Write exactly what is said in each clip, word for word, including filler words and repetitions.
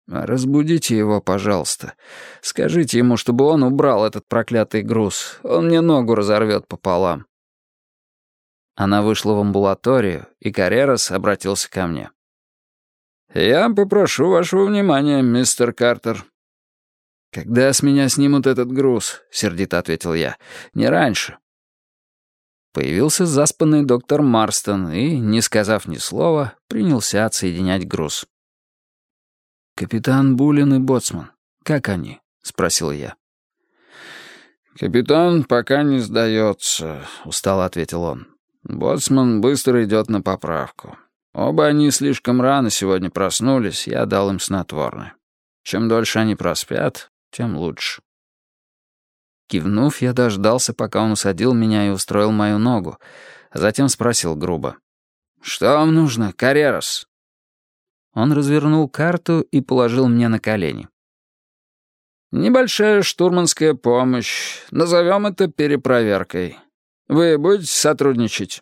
«Разбудите его, пожалуйста. Скажите ему, чтобы он убрал этот проклятый груз. Он мне ногу разорвет пополам». Она вышла в амбулаторию, и Каррерас обратился ко мне. «Я попрошу вашего внимания, мистер Картер». «Когда с меня снимут этот груз?» — сердито ответил я. «Не раньше». Появился заспанный доктор Марстон и, не сказав ни слова, принялся отсоединять груз. «Капитан Буллин и боцман, как они?» — спросил я. «Капитан пока не сдается», — устало ответил он. «Боцман быстро идет на поправку. Оба они слишком рано сегодня проснулись, я дал им снотворное. Чем дольше они проспят, тем лучше». Кивнув, я дождался, пока он усадил меня и устроил мою ногу, а затем спросил грубо. «Что вам нужно, Каррерас?» Он развернул карту и положил мне на колени. «Небольшая штурманская помощь. Назовем это перепроверкой. Вы будете сотрудничать?»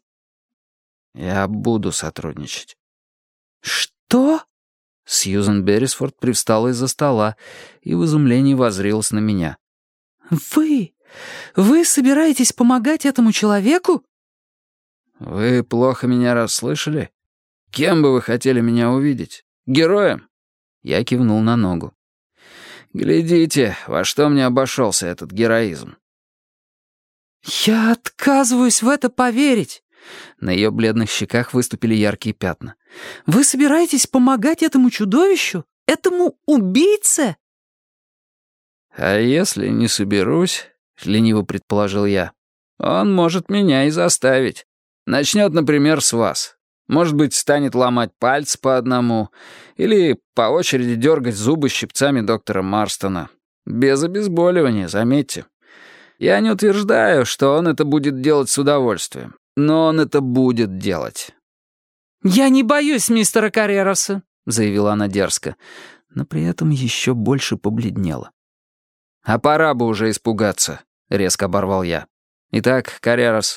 «Я буду сотрудничать». «Что?» Сьюзен Беррисфорд привстала из-за стола и в изумлении воззрилась на меня. «Вы? Вы собираетесь помогать этому человеку?» «Вы плохо меня расслышали? Кем бы вы хотели меня увидеть? Героем?» Я кивнул на ногу. «Глядите, во что мне обошелся этот героизм». «Я отказываюсь в это поверить». На ее бледных щеках выступили яркие пятна. «Вы собираетесь помогать этому чудовищу? Этому убийце?» «А если не соберусь?» — лениво предположил я. «Он может меня и заставить. Начнет, например, с вас. Может быть, станет ломать пальцы по одному или по очереди дергать зубы щипцами доктора Марстона. Без обезболивания, заметьте. Я не утверждаю, что он это будет делать с удовольствием, но он это будет делать». «Я не боюсь мистера Каррераса», — заявила она дерзко, но при этом еще больше побледнела. «А пора бы уже испугаться», — резко оборвал я. «Итак, Каррерас».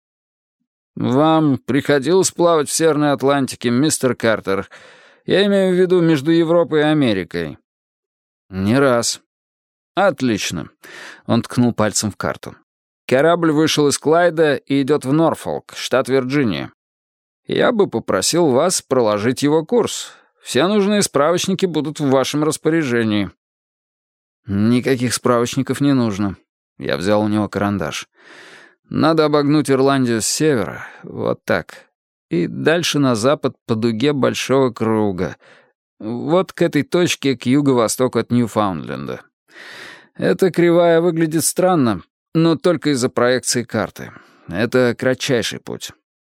«Вам приходилось плавать в Северной Атлантике, мистер Картер? Я имею в виду между Европой и Америкой». «Не раз». «Отлично». Он ткнул пальцем в карту. «Корабль вышел из Клайда и идет в Норфолк, штат Вирджиния. Я бы попросил вас проложить его курс. Все нужные справочники будут в вашем распоряжении». «Никаких справочников не нужно». Я взял у него карандаш. «Надо обогнуть Ирландию с севера, вот так. И дальше на запад по дуге большого круга. Вот к этой точке к юго-востоку от Ньюфаундленда. Эта кривая выглядит странно, но только из-за проекции карты. Это кратчайший путь».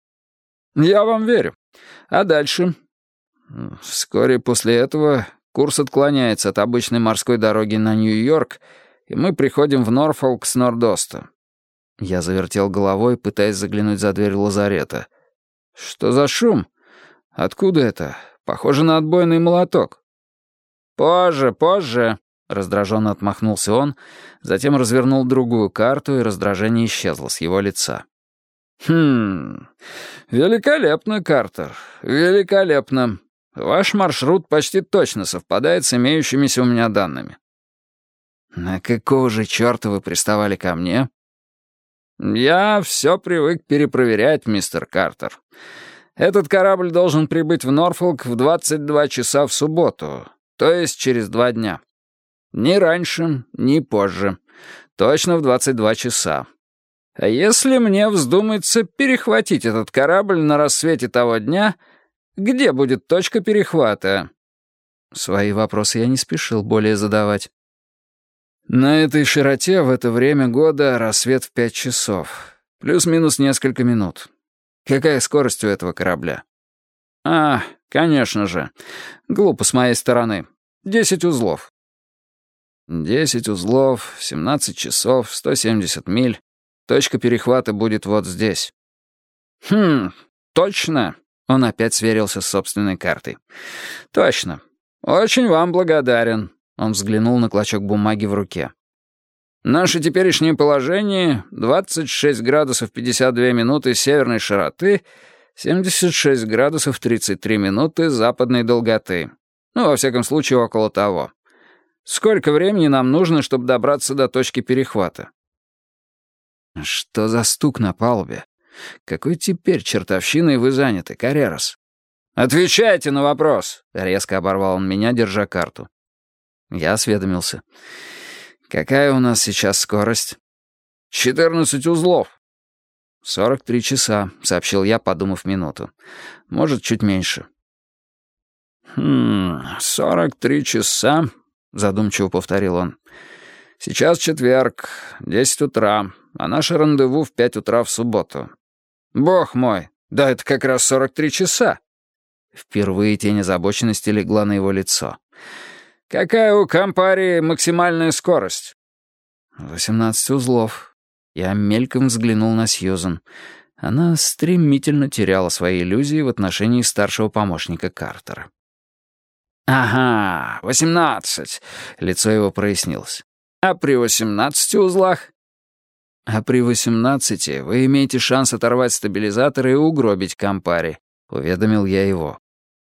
«Я вам верю. А дальше?» «Вскоре после этого курс отклоняется от обычной морской дороги на Нью-Йорк, и мы приходим в Норфолк с норд-оста». Я завертел головой, пытаясь заглянуть за дверь лазарета. «Что за шум? Откуда это? Похоже на отбойный молоток». «Позже, позже», — раздраженно отмахнулся он, затем развернул другую карту, и раздражение исчезло с его лица. «Хм... Великолепно, Картер, великолепно. Ваш маршрут почти точно совпадает с имеющимися у меня данными». «На какого же черта вы приставали ко мне?» «Я все привык перепроверять, мистер Картер. Этот корабль должен прибыть в Норфолк в двадцать два часа в субботу, то есть через два дня. Ни раньше, ни позже. Точно в двадцать два часа. А если мне вздумается перехватить этот корабль на рассвете того дня, где будет точка перехвата?» Свои вопросы я не спешил более задавать. «На этой широте в это время года рассвет в пять часов. Плюс-минус несколько минут. Какая скорость у этого корабля?» «А, конечно же. Глупо с моей стороны. Десять узлов». «Десять узлов, семнадцать часов, сто семьдесят миль. Точка перехвата будет вот здесь». «Хм, точно?» Он опять сверился с собственной картой. «Точно. Очень вам благодарен». Он взглянул на клочок бумаги в руке. «Наше теперешнее положение — двадцать шесть градусов пятьдесят две минуты северной широты, семьдесят шесть градусов тридцать три минуты западной долготы. Ну, во всяком случае, около того. Сколько времени нам нужно, чтобы добраться до точки перехвата?» «Что за стук на палубе? Какой теперь чертовщиной вы заняты, Каррерас?» «Отвечайте на вопрос!» — резко оборвал он меня, держа карту. Я осведомился. «Какая у нас сейчас скорость?» «Четырнадцать узлов». «Сорок три часа», — сообщил я, подумав минуту. «Может, чуть меньше». «Хм, сорок три часа», — задумчиво повторил он. «Сейчас четверг, десять утра, а наше рандеву в пять утра в субботу. Бог мой, да это как раз сорок три часа». Впервые тень озабоченности легла на его лицо. «Какая у Кампари максимальная скорость?» «Восемнадцать узлов». Я мельком взглянул на Сьюзен. Она стремительно теряла свои иллюзии в отношении старшего помощника Картера. «Ага, восемнадцать», — лицо его прояснилось. «А при восемнадцати узлах?» «А при восемнадцати вы имеете шанс оторвать стабилизатор и угробить Кампари», — уведомил я его.